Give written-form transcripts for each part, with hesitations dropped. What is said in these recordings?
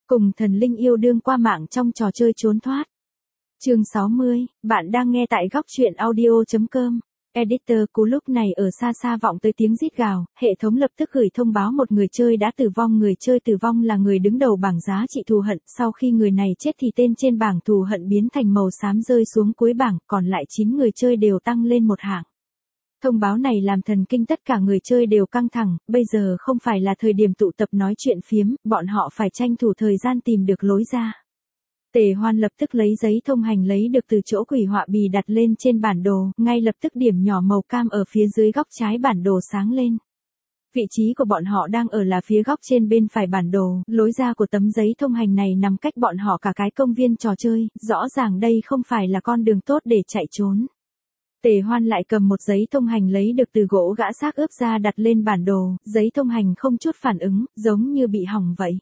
Cùng thần linh yêu đương qua mạng trong trò chơi trốn thoát. Chương 60, bạn đang nghe tại góc truyện audio.com. Editor cú lúc này ở xa xa vọng tới tiếng rít gào, hệ thống lập tức gửi thông báo một người chơi đã tử vong. Người chơi tử vong là người đứng đầu bảng giá trị thù hận, sau khi người này chết thì tên trên bảng thù hận biến thành màu xám rơi xuống cuối bảng, còn lại 9 người chơi đều tăng lên một hạng. Thông báo này làm thần kinh tất cả người chơi đều căng thẳng, bây giờ không phải là thời điểm tụ tập nói chuyện phiếm, bọn họ phải tranh thủ thời gian tìm được lối ra. Tề Hoan lập tức lấy giấy thông hành lấy được từ chỗ quỷ họa bì đặt lên trên bản đồ, ngay lập tức điểm nhỏ màu cam ở phía dưới góc trái bản đồ sáng lên. Vị trí của bọn họ đang ở là phía góc trên bên phải bản đồ, lối ra của tấm giấy thông hành này nằm cách bọn họ cả cái công viên trò chơi, rõ ràng đây không phải là con đường tốt để chạy trốn. Tề Hoan lại cầm một giấy thông hành lấy được từ gỗ gã xác ướp ra đặt lên bản đồ, giấy thông hành không chút phản ứng, giống như bị hỏng vậy.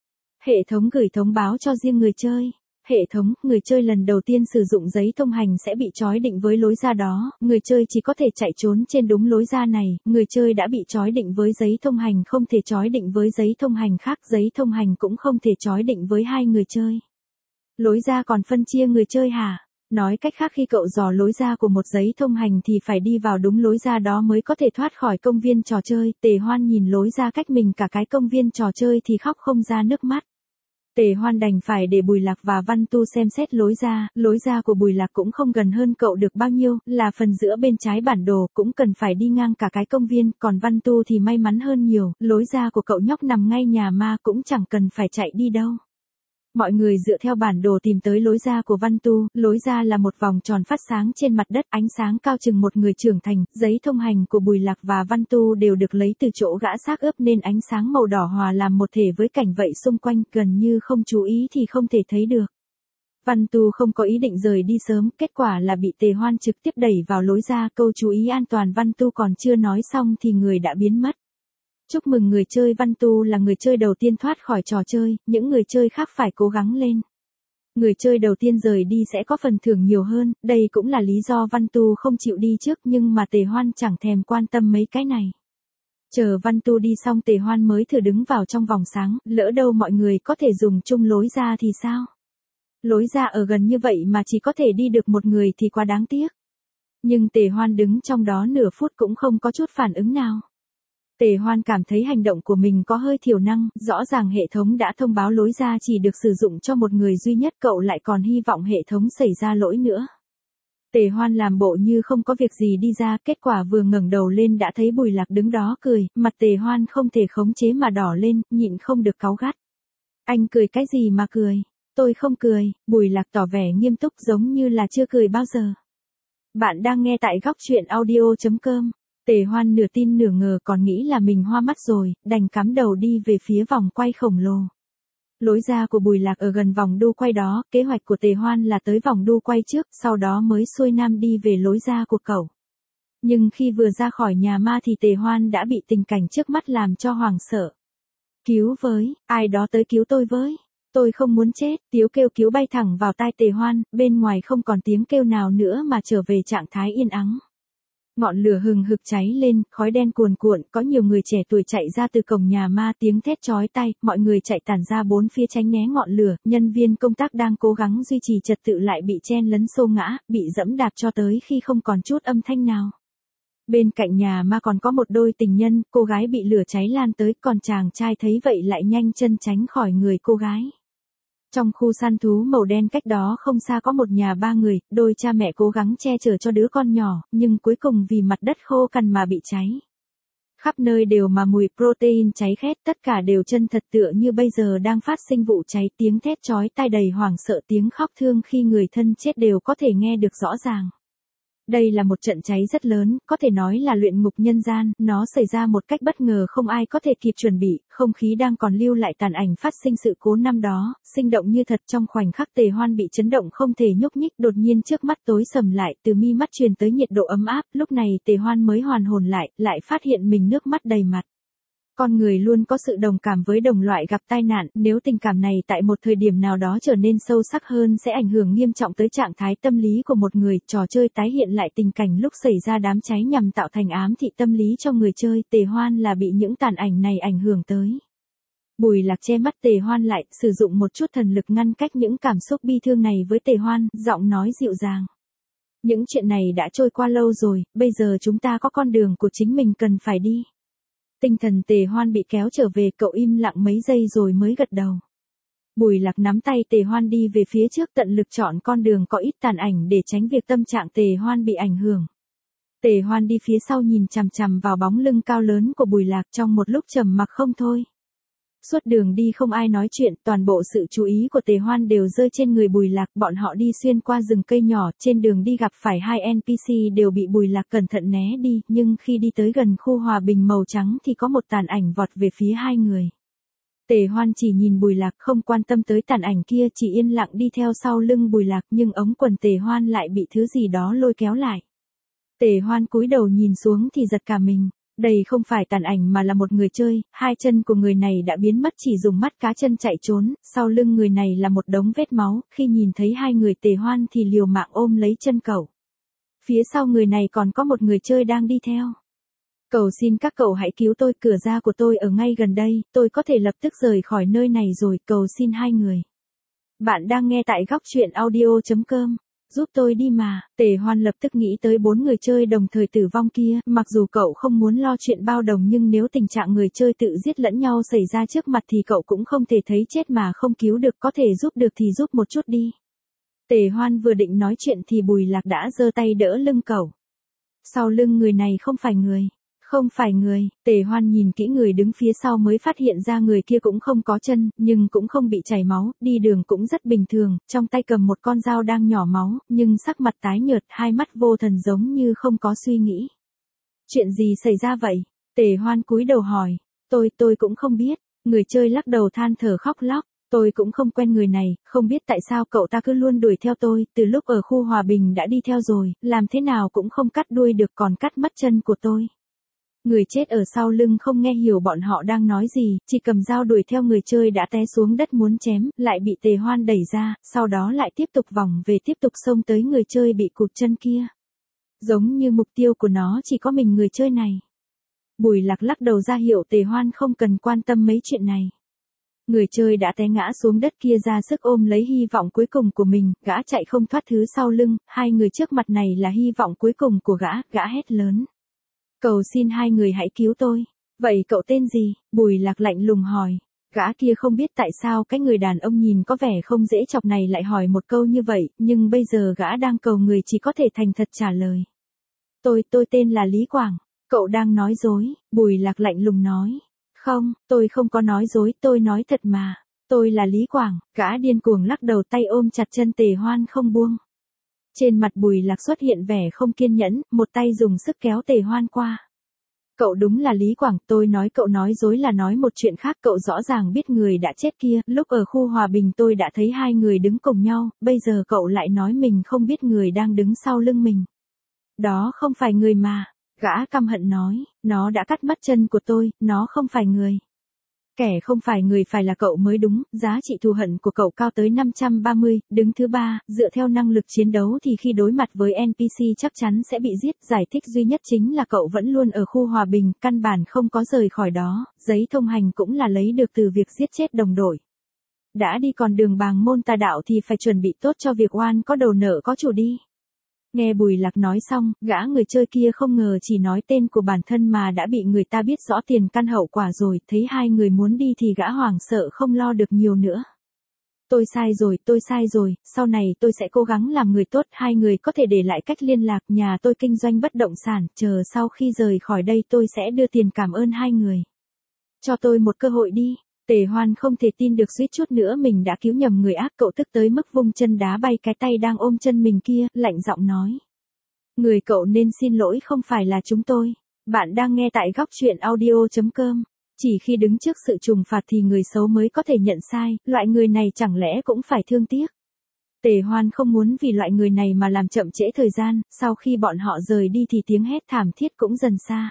Hệ thống gửi thông báo cho riêng người chơi. Hệ thống, người chơi lần đầu tiên sử dụng giấy thông hành sẽ bị trói định với lối ra đó, người chơi chỉ có thể chạy trốn trên đúng lối ra này, người chơi đã bị trói định với giấy thông hành không thể trói định với giấy thông hành khác, giấy thông hành cũng không thể trói định với hai người chơi. Lối ra còn phân chia người chơi hả? Nói cách khác khi cậu dò lối ra của một giấy thông hành thì phải đi vào đúng lối ra đó mới có thể thoát khỏi công viên trò chơi. Tề Hoan nhìn lối ra cách mình cả cái công viên trò chơi thì khóc không ra nước mắt. Tề Hoan đành phải để Bùi Lạc và Văn Tu xem xét lối ra của Bùi Lạc cũng không gần hơn cậu được bao nhiêu, là phần giữa bên trái bản đồ, cũng cần phải đi ngang cả cái công viên, còn Văn Tu thì may mắn hơn nhiều, lối ra của cậu nhóc nằm ngay nhà ma cũng chẳng cần phải chạy đi đâu. Mọi người dựa theo bản đồ tìm tới lối ra của Văn Tu, lối ra là một vòng tròn phát sáng trên mặt đất, ánh sáng cao chừng một người trưởng thành, giấy thông hành của Bùi Lạc và Văn Tu đều được lấy từ chỗ gã xác ướp nên ánh sáng màu đỏ hòa làm một thể với cảnh vậy xung quanh, gần như không chú ý thì không thể thấy được. Văn Tu không có ý định rời đi sớm, kết quả là bị Tề Hoan trực tiếp đẩy vào lối ra, câu chú ý an toàn Văn Tu còn chưa nói xong thì người đã biến mất. Chúc mừng người chơi Văn Tu là người chơi đầu tiên thoát khỏi trò chơi, những người chơi khác phải cố gắng lên. Người chơi đầu tiên rời đi sẽ có phần thưởng nhiều hơn, đây cũng là lý do Văn Tu không chịu đi trước nhưng mà Tề Hoan chẳng thèm quan tâm mấy cái này. Chờ Văn Tu đi xong Tề Hoan mới thử đứng vào trong vòng sáng, lỡ đâu mọi người có thể dùng chung lối ra thì sao? Lối ra ở gần như vậy mà chỉ có thể đi được một người thì quá đáng tiếc. Nhưng Tề Hoan đứng trong đó nửa phút cũng không có chút phản ứng nào. Tề Hoan cảm thấy hành động của mình có hơi thiểu năng, rõ ràng hệ thống đã thông báo lối ra chỉ được sử dụng cho một người duy nhất, cậu lại còn hy vọng hệ thống xảy ra lỗi nữa. Tề Hoan làm bộ như không có việc gì đi ra, kết quả vừa ngẩng đầu lên đã thấy Bùi Lạc đứng đó cười, mặt Tề Hoan không thể khống chế mà đỏ lên, nhịn không được cáu gắt. Anh cười cái gì mà cười? Tôi không cười, Bùi Lạc tỏ vẻ nghiêm túc giống như là chưa cười bao giờ. Bạn đang nghe tại góc truyện audio.com. Tề Hoan nửa tin nửa ngờ còn nghĩ là mình hoa mắt rồi, đành cắm đầu đi về phía vòng quay khổng lồ. Lối ra của Bùi Lạc ở gần vòng đu quay đó, kế hoạch của Tề Hoan là tới vòng đu quay trước, sau đó mới xuôi nam đi về lối ra của cậu. Nhưng khi vừa ra khỏi nhà ma thì Tề Hoan đã bị tình cảnh trước mắt làm cho hoảng sợ. Cứu với, ai đó tới cứu tôi với. Tôi không muốn chết, tiếng kêu cứu bay thẳng vào tai Tề Hoan, bên ngoài không còn tiếng kêu nào nữa mà trở về trạng thái yên ắng. Ngọn lửa hừng hực cháy lên, khói đen cuồn cuộn, có nhiều người trẻ tuổi chạy ra từ cổng nhà ma, tiếng thét chói tai, mọi người chạy tản ra bốn phía tránh né ngọn lửa, nhân viên công tác đang cố gắng duy trì trật tự lại bị chen lấn xô ngã, bị dẫm đạp cho tới khi không còn chút âm thanh nào. Bên cạnh nhà ma còn có một đôi tình nhân, cô gái bị lửa cháy lan tới, còn chàng trai thấy vậy lại nhanh chân tránh khỏi người cô gái. Trong khu săn thú màu đen cách đó không xa có một nhà ba người, đôi cha mẹ cố gắng che chở cho đứa con nhỏ, nhưng cuối cùng vì mặt đất khô cằn mà bị cháy. Khắp nơi đều mà mùi protein cháy khét, tất cả đều chân thật tựa như bây giờ đang phát sinh vụ cháy, tiếng thét chói tai đầy hoảng sợ, tiếng khóc thương khi người thân chết đều có thể nghe được rõ ràng. Đây là một trận cháy rất lớn, có thể nói là luyện ngục nhân gian, nó xảy ra một cách bất ngờ không ai có thể kịp chuẩn bị, không khí đang còn lưu lại tàn ảnh phát sinh sự cố năm đó, sinh động như thật. Trong khoảnh khắc Tề Hoan bị chấn động không thể nhúc nhích, đột nhiên trước mắt tối sầm lại, từ mi mắt truyền tới nhiệt độ ấm áp, lúc này Tề Hoan mới hoàn hồn lại phát hiện mình nước mắt đầy mặt. Con người luôn có sự đồng cảm với đồng loại gặp tai nạn, nếu tình cảm này tại một thời điểm nào đó trở nên sâu sắc hơn sẽ ảnh hưởng nghiêm trọng tới trạng thái tâm lý của một người. Trò chơi tái hiện lại tình cảnh lúc xảy ra đám cháy nhằm tạo thành ám thị tâm lý cho người chơi, Tề Hoan là bị những tàn ảnh này ảnh hưởng tới. Bùi Lạc che mắt Tề Hoan lại, sử dụng một chút thần lực ngăn cách những cảm xúc bi thương này với Tề Hoan, giọng nói dịu dàng. Những chuyện này đã trôi qua lâu rồi, bây giờ chúng ta có con đường của chính mình cần phải đi. Tinh thần Tề Hoan bị kéo trở về, cậu im lặng mấy giây rồi mới gật đầu. Bùi Lạc nắm tay Tề Hoan đi về phía trước, tận lực chọn con đường có ít tàn ảnh để tránh việc tâm trạng Tề Hoan bị ảnh hưởng. Tề Hoan đi phía sau nhìn chằm chằm vào bóng lưng cao lớn của Bùi Lạc trong một lúc trầm mặc không thôi. Suốt đường đi không ai nói chuyện, toàn bộ sự chú ý của Tề Hoan đều rơi trên người Bùi Lạc. Bọn họ đi xuyên qua rừng cây nhỏ, trên đường đi gặp phải hai NPC đều bị Bùi Lạc cẩn thận né đi, nhưng khi đi tới gần khu hòa bình màu trắng thì có một tàn ảnh vọt về phía hai người. Tề Hoan chỉ nhìn Bùi Lạc, không quan tâm tới tàn ảnh kia, chỉ yên lặng đi theo sau lưng Bùi Lạc, nhưng ống quần Tề Hoan lại bị thứ gì đó lôi kéo lại. Tề Hoan cúi đầu nhìn xuống thì giật cả mình. Đây không phải tàn ảnh mà là một người chơi, hai chân của người này đã biến mất, chỉ dùng mắt cá chân chạy trốn, sau lưng người này là một đống vết máu, khi nhìn thấy hai người Tề Hoan thì liều mạng ôm lấy chân cậu. Phía sau người này còn có một người chơi đang đi theo. Cầu xin các cậu hãy cứu tôi, cửa ra của tôi ở ngay gần đây, tôi có thể lập tức rời khỏi nơi này rồi, cầu xin hai người. Bạn đang nghe tại góc truyện audio.com. Giúp tôi đi mà. Tề Hoan lập tức nghĩ tới 4 người chơi đồng thời tử vong kia, mặc dù cậu không muốn lo chuyện bao đồng nhưng nếu tình trạng người chơi tự giết lẫn nhau xảy ra trước mặt thì cậu cũng không thể thấy chết mà không cứu được, có thể giúp được thì giúp một chút đi. Tề Hoan vừa định nói chuyện thì Bùi Lạc đã giơ tay đỡ lưng cậu. Sau lưng người này không phải người. Không phải người. Tề Hoan nhìn kỹ người đứng phía sau mới phát hiện ra người kia cũng không có chân, nhưng cũng không bị chảy máu, đi đường cũng rất bình thường, trong tay cầm một con dao đang nhỏ máu, nhưng sắc mặt tái nhợt, hai mắt vô thần giống như không có suy nghĩ. Chuyện gì xảy ra vậy? Tề Hoan cúi đầu hỏi. Tôi cũng không biết. Người chơi lắc đầu than thở khóc lóc. Tôi cũng không quen người này, không biết tại sao cậu ta cứ luôn đuổi theo tôi, từ lúc ở khu hòa bình đã đi theo rồi, làm thế nào cũng không cắt đuôi được, còn cắt mất chân của tôi. Người chết ở sau lưng không nghe hiểu bọn họ đang nói gì, chỉ cầm dao đuổi theo người chơi đã té xuống đất muốn chém, lại bị Tề Hoan đẩy ra, sau đó lại tiếp tục vòng về tiếp tục xông tới người chơi bị cụt chân kia. Giống như mục tiêu của nó chỉ có mình người chơi này. Bùi Lạc lắc đầu ra hiệu Tề Hoan không cần quan tâm mấy chuyện này. Người chơi đã té ngã xuống đất kia ra sức ôm lấy hy vọng cuối cùng của mình, gã chạy không thoát thứ sau lưng, hai người trước mặt này là hy vọng cuối cùng của gã hét lớn. Cầu xin hai người hãy cứu tôi. Vậy cậu tên gì? Bùi Lạc lạnh lùng hỏi. Gã kia không biết tại sao cái người đàn ông nhìn có vẻ không dễ chọc này lại hỏi một câu như vậy, nhưng bây giờ gã đang cầu người chỉ có thể thành thật trả lời. Tôi tên là Lý Quảng. Cậu đang nói dối. Bùi Lạc lạnh lùng nói. Không, tôi không có nói dối, tôi nói thật mà. Tôi là Lý Quảng. Gã điên cuồng lắc đầu, tay ôm chặt chân Tề Hoan không buông. Trên mặt Bùi Lạc xuất hiện vẻ không kiên nhẫn, một tay dùng sức kéo Tề Hoan qua. Cậu đúng là Lý Quảng, tôi nói cậu nói dối là nói một chuyện khác, cậu rõ ràng biết người đã chết kia, lúc ở khu hòa bình tôi đã thấy hai người đứng cùng nhau, bây giờ cậu lại nói mình không biết người đang đứng sau lưng mình. Đó không phải người mà. Gã căm hận nói, nó đã cắt mất chân của tôi, nó không phải người. Kẻ không phải người phải là cậu mới đúng, giá trị thù hận của cậu cao tới 530, đứng thứ 3, dựa theo năng lực chiến đấu thì khi đối mặt với NPC chắc chắn sẽ bị giết, giải thích duy nhất chính là cậu vẫn luôn ở khu hòa bình, căn bản không có rời khỏi đó, giấy thông hành cũng là lấy được từ việc giết chết đồng đội. Đã đi con đường bàng môn tà đạo thì phải chuẩn bị tốt cho việc oan có đầu nợ có chủ đi. Nghe Bùi Lạc nói xong, gã người chơi kia không ngờ chỉ nói tên của bản thân mà đã bị người ta biết rõ tiền căn hậu quả rồi, thấy hai người muốn đi thì gã hoảng sợ không lo được nhiều nữa. Tôi sai rồi, sau này tôi sẽ cố gắng làm người tốt, hai người có thể để lại cách liên lạc, nhà tôi kinh doanh bất động sản, chờ sau khi rời khỏi đây tôi sẽ đưa tiền cảm ơn hai người. Cho tôi một cơ hội đi. Tề Hoan không thể tin được suýt chút nữa mình đã cứu nhầm người ác, cậu tức tới mức vung chân đá bay cái tay đang ôm chân mình kia, lạnh giọng nói. Người cậu nên xin lỗi không phải là chúng tôi. Bạn đang nghe tại góc truyện audio.com. Chỉ khi đứng trước sự trừng phạt thì người xấu mới có thể nhận sai, loại người này chẳng lẽ cũng phải thương tiếc. Tề Hoan không muốn vì loại người này mà làm chậm trễ thời gian, sau khi bọn họ rời đi thì tiếng hét thảm thiết cũng dần xa.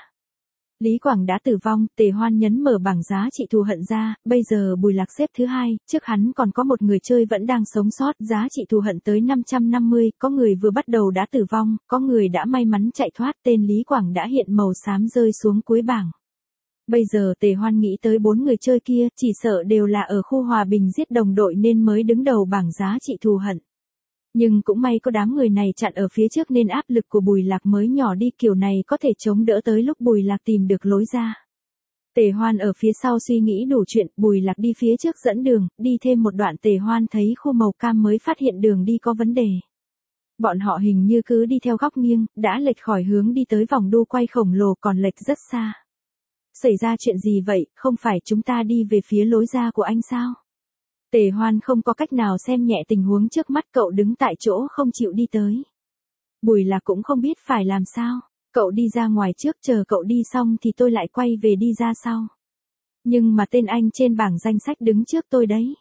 Lý Quảng đã tử vong, Tề Hoan nhấn mở bảng giá trị thù hận ra, bây giờ Bùi Lạc xếp thứ 2, trước hắn còn có một người chơi vẫn đang sống sót, giá trị thù hận tới 550, có người vừa bắt đầu đã tử vong, có người đã may mắn chạy thoát, tên Lý Quảng đã hiện màu xám rơi xuống cuối bảng. Bây giờ Tề Hoan nghĩ tới 4 người chơi kia, chỉ sợ đều là ở khu hòa bình giết đồng đội nên mới đứng đầu bảng giá trị thù hận. Nhưng cũng may có đám người này chặn ở phía trước nên áp lực của Bùi Lạc mới nhỏ đi, kiểu này có thể chống đỡ tới lúc Bùi Lạc tìm được lối ra. Tề Hoan ở phía sau suy nghĩ đủ chuyện, Bùi Lạc đi phía trước dẫn đường, đi thêm một đoạn Tề Hoan thấy khu màu cam mới phát hiện đường đi có vấn đề. Bọn họ hình như cứ đi theo góc nghiêng, đã lệch khỏi hướng đi tới vòng đu quay khổng lồ còn lệch rất xa. Xảy ra chuyện gì vậy, không phải chúng ta đi về phía lối ra của anh sao? Tề Hoan không có cách nào xem nhẹ tình huống trước mắt, cậu đứng tại chỗ không chịu đi tới. Bùi Lạc cũng không biết phải làm sao. Cậu đi ra ngoài trước, chờ cậu đi xong thì tôi lại quay về đi ra sau. Nhưng mà tên anh trên bảng danh sách đứng trước tôi đấy.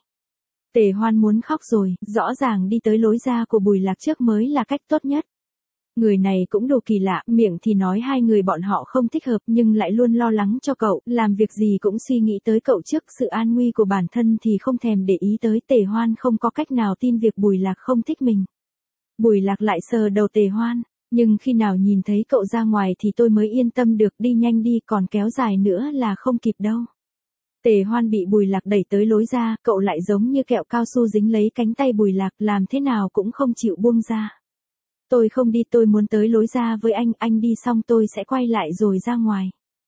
Tề Hoan muốn khóc rồi, rõ ràng đi tới lối ra của Bùi Lạc trước mới là cách tốt nhất. Người này cũng đồ kỳ lạ, miệng thì nói hai người bọn họ không thích hợp nhưng lại luôn lo lắng cho cậu, làm việc gì cũng suy nghĩ tới cậu trước sự an nguy của bản thân thì không thèm để ý tới. Tề Hoan không có cách nào tin việc Bùi Lạc không thích mình. Bùi Lạc lại sờ đầu Tề Hoan, nhưng khi nào nhìn thấy cậu ra ngoài thì tôi mới yên tâm được, đi nhanh đi, còn kéo dài nữa là không kịp đâu. Tề Hoan bị Bùi Lạc đẩy tới lối ra, cậu lại giống như kẹo cao su dính lấy cánh tay Bùi Lạc, làm thế nào cũng không chịu buông ra. Tôi không đi, tôi muốn tới lối ra với anh đi xong tôi sẽ quay lại rồi ra ngoài.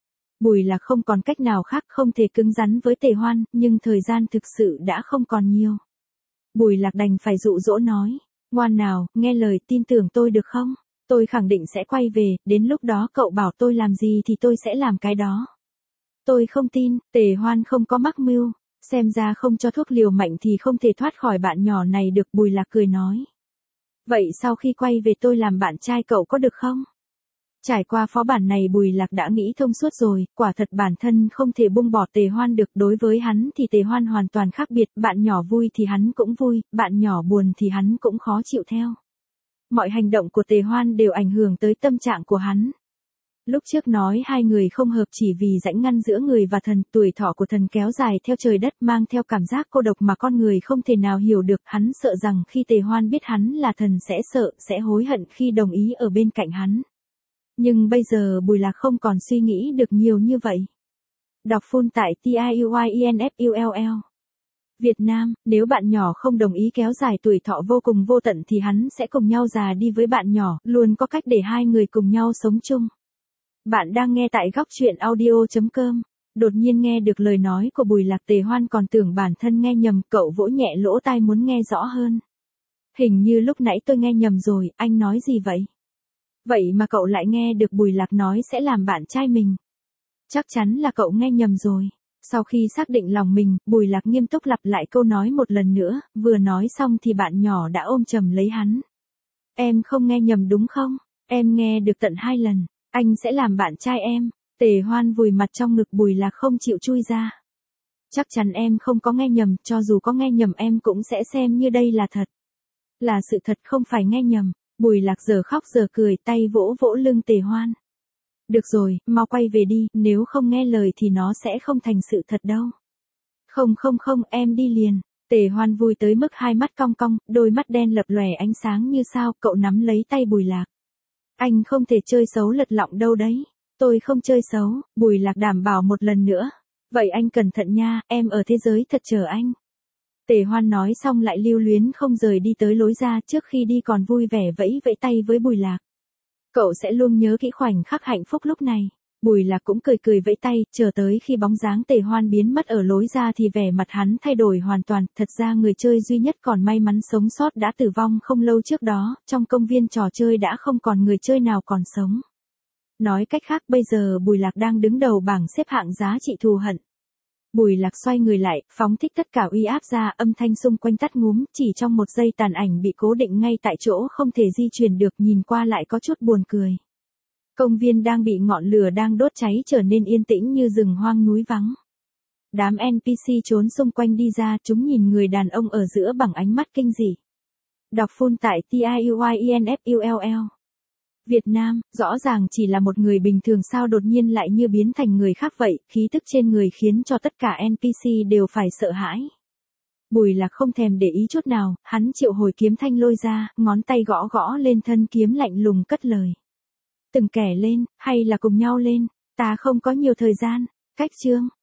Bùi Lạc không còn cách nào khác, không thể cứng rắn với Tề Hoan, nhưng thời gian thực sự đã không còn nhiều. Bùi Lạc đành phải dụ dỗ nói, ngoan nào, nghe lời, tin tưởng tôi được không? Tôi khẳng định sẽ quay về, đến lúc đó cậu bảo tôi làm gì thì tôi sẽ làm cái đó. Tôi không tin. Tề Hoan không có mắc mưu, xem ra không cho thuốc liều mạnh thì không thể thoát khỏi bạn nhỏ này được. Bùi Lạc cười nói. Vậy sau khi quay về tôi làm bạn trai cậu có được không? Trải qua phó bản này Bùi Lạc đã nghĩ thông suốt rồi, quả thật bản thân không thể buông bỏ Tề Hoan được, đối với hắn thì Tề Hoan hoàn toàn khác biệt, bạn nhỏ vui thì hắn cũng vui, bạn nhỏ buồn thì hắn cũng khó chịu theo. Mọi hành động của Tề Hoan đều ảnh hưởng tới tâm trạng của hắn. Lúc trước nói hai người không hợp chỉ vì rãnh ngăn giữa người và thần, tuổi thọ của thần kéo dài theo trời đất mang theo cảm giác cô độc mà con người không thể nào hiểu được, hắn sợ rằng khi Tề Hoan biết hắn là thần sẽ sợ, sẽ hối hận khi đồng ý ở bên cạnh hắn. Nhưng bây giờ Bùi Lạc không còn suy nghĩ được nhiều như vậy. Đọc full tại TIUYINFULL. Việt Nam, nếu bạn nhỏ không đồng ý kéo dài tuổi thọ vô cùng vô tận thì hắn sẽ cùng nhau già đi với bạn nhỏ, luôn có cách để hai người cùng nhau sống chung. Bạn đang nghe tại góc truyện audio.com. Đột nhiên nghe được lời nói của Bùi Lạc, Tề Hoan còn tưởng bản thân nghe nhầm, cậu vỗ nhẹ lỗ tai muốn nghe rõ hơn. Hình như lúc nãy tôi nghe nhầm rồi, anh nói gì vậy? Vậy mà cậu lại nghe được Bùi Lạc nói sẽ làm bạn trai mình. Chắc chắn là cậu nghe nhầm rồi. Sau khi xác định lòng mình, Bùi Lạc nghiêm túc lặp lại câu nói một lần nữa, vừa nói xong thì bạn nhỏ đã ôm chầm lấy hắn. Em không nghe nhầm đúng không? Em nghe được tận 2 lần. Anh sẽ làm bạn trai em. Tề Hoan vùi mặt trong ngực Bùi Lạc không chịu chui ra. Chắc chắn em không có nghe nhầm, cho dù có nghe nhầm em cũng sẽ xem như đây là thật. Là sự thật không phải nghe nhầm. Bùi Lạc giờ khóc giờ cười, tay vỗ vỗ lưng Tề Hoan. Được rồi, mau quay về đi, nếu không nghe lời thì nó sẽ không thành sự thật đâu. Không, em đi liền. Tề Hoan vui tới mức hai mắt cong cong, đôi mắt đen lập lòe ánh sáng như sao, cậu nắm lấy tay Bùi Lạc. Anh không thể chơi xấu lật lọng đâu đấy. Tôi không chơi xấu, Bùi Lạc đảm bảo một lần nữa. Vậy anh cẩn thận nha, em ở thế giới thật chờ anh. Tề Hoan nói xong lại lưu luyến không rời đi tới lối ra, trước khi đi còn vui vẻ vẫy vẫy tay với Bùi Lạc. Cậu sẽ luôn nhớ kỹ khoảnh khắc hạnh phúc lúc này. Bùi Lạc cũng cười cười vẫy tay, chờ tới khi bóng dáng Tề Hoan biến mất ở lối ra thì vẻ mặt hắn thay đổi hoàn toàn, thật ra người chơi duy nhất còn may mắn sống sót đã tử vong không lâu trước đó, trong công viên trò chơi đã không còn người chơi nào còn sống. Nói cách khác bây giờ Bùi Lạc đang đứng đầu bảng xếp hạng giá trị thù hận. Bùi Lạc xoay người lại, phóng thích tất cả uy áp ra, âm thanh xung quanh tắt ngúm, chỉ trong một giây tàn ảnh bị cố định ngay tại chỗ không thể di chuyển được, nhìn qua lại có chút buồn cười. Công viên đang bị ngọn lửa đang đốt cháy trở nên yên tĩnh như rừng hoang núi vắng. Đám NPC trốn xung quanh đi ra, chúng nhìn người đàn ông ở giữa bằng ánh mắt kinh dị. Đọc full tại TIUYINFULL. Việt Nam, rõ ràng chỉ là một người bình thường sao đột nhiên lại như biến thành người khác vậy, khí tức trên người khiến cho tất cả NPC đều phải sợ hãi. Bùi Lạc không thèm để ý chút nào, hắn triệu hồi kiếm thanh lôi ra, ngón tay gõ gõ lên thân kiếm lạnh lùng cất lời. Từng kẻ lên, hay là cùng nhau lên, ta không có nhiều thời gian. Cách chương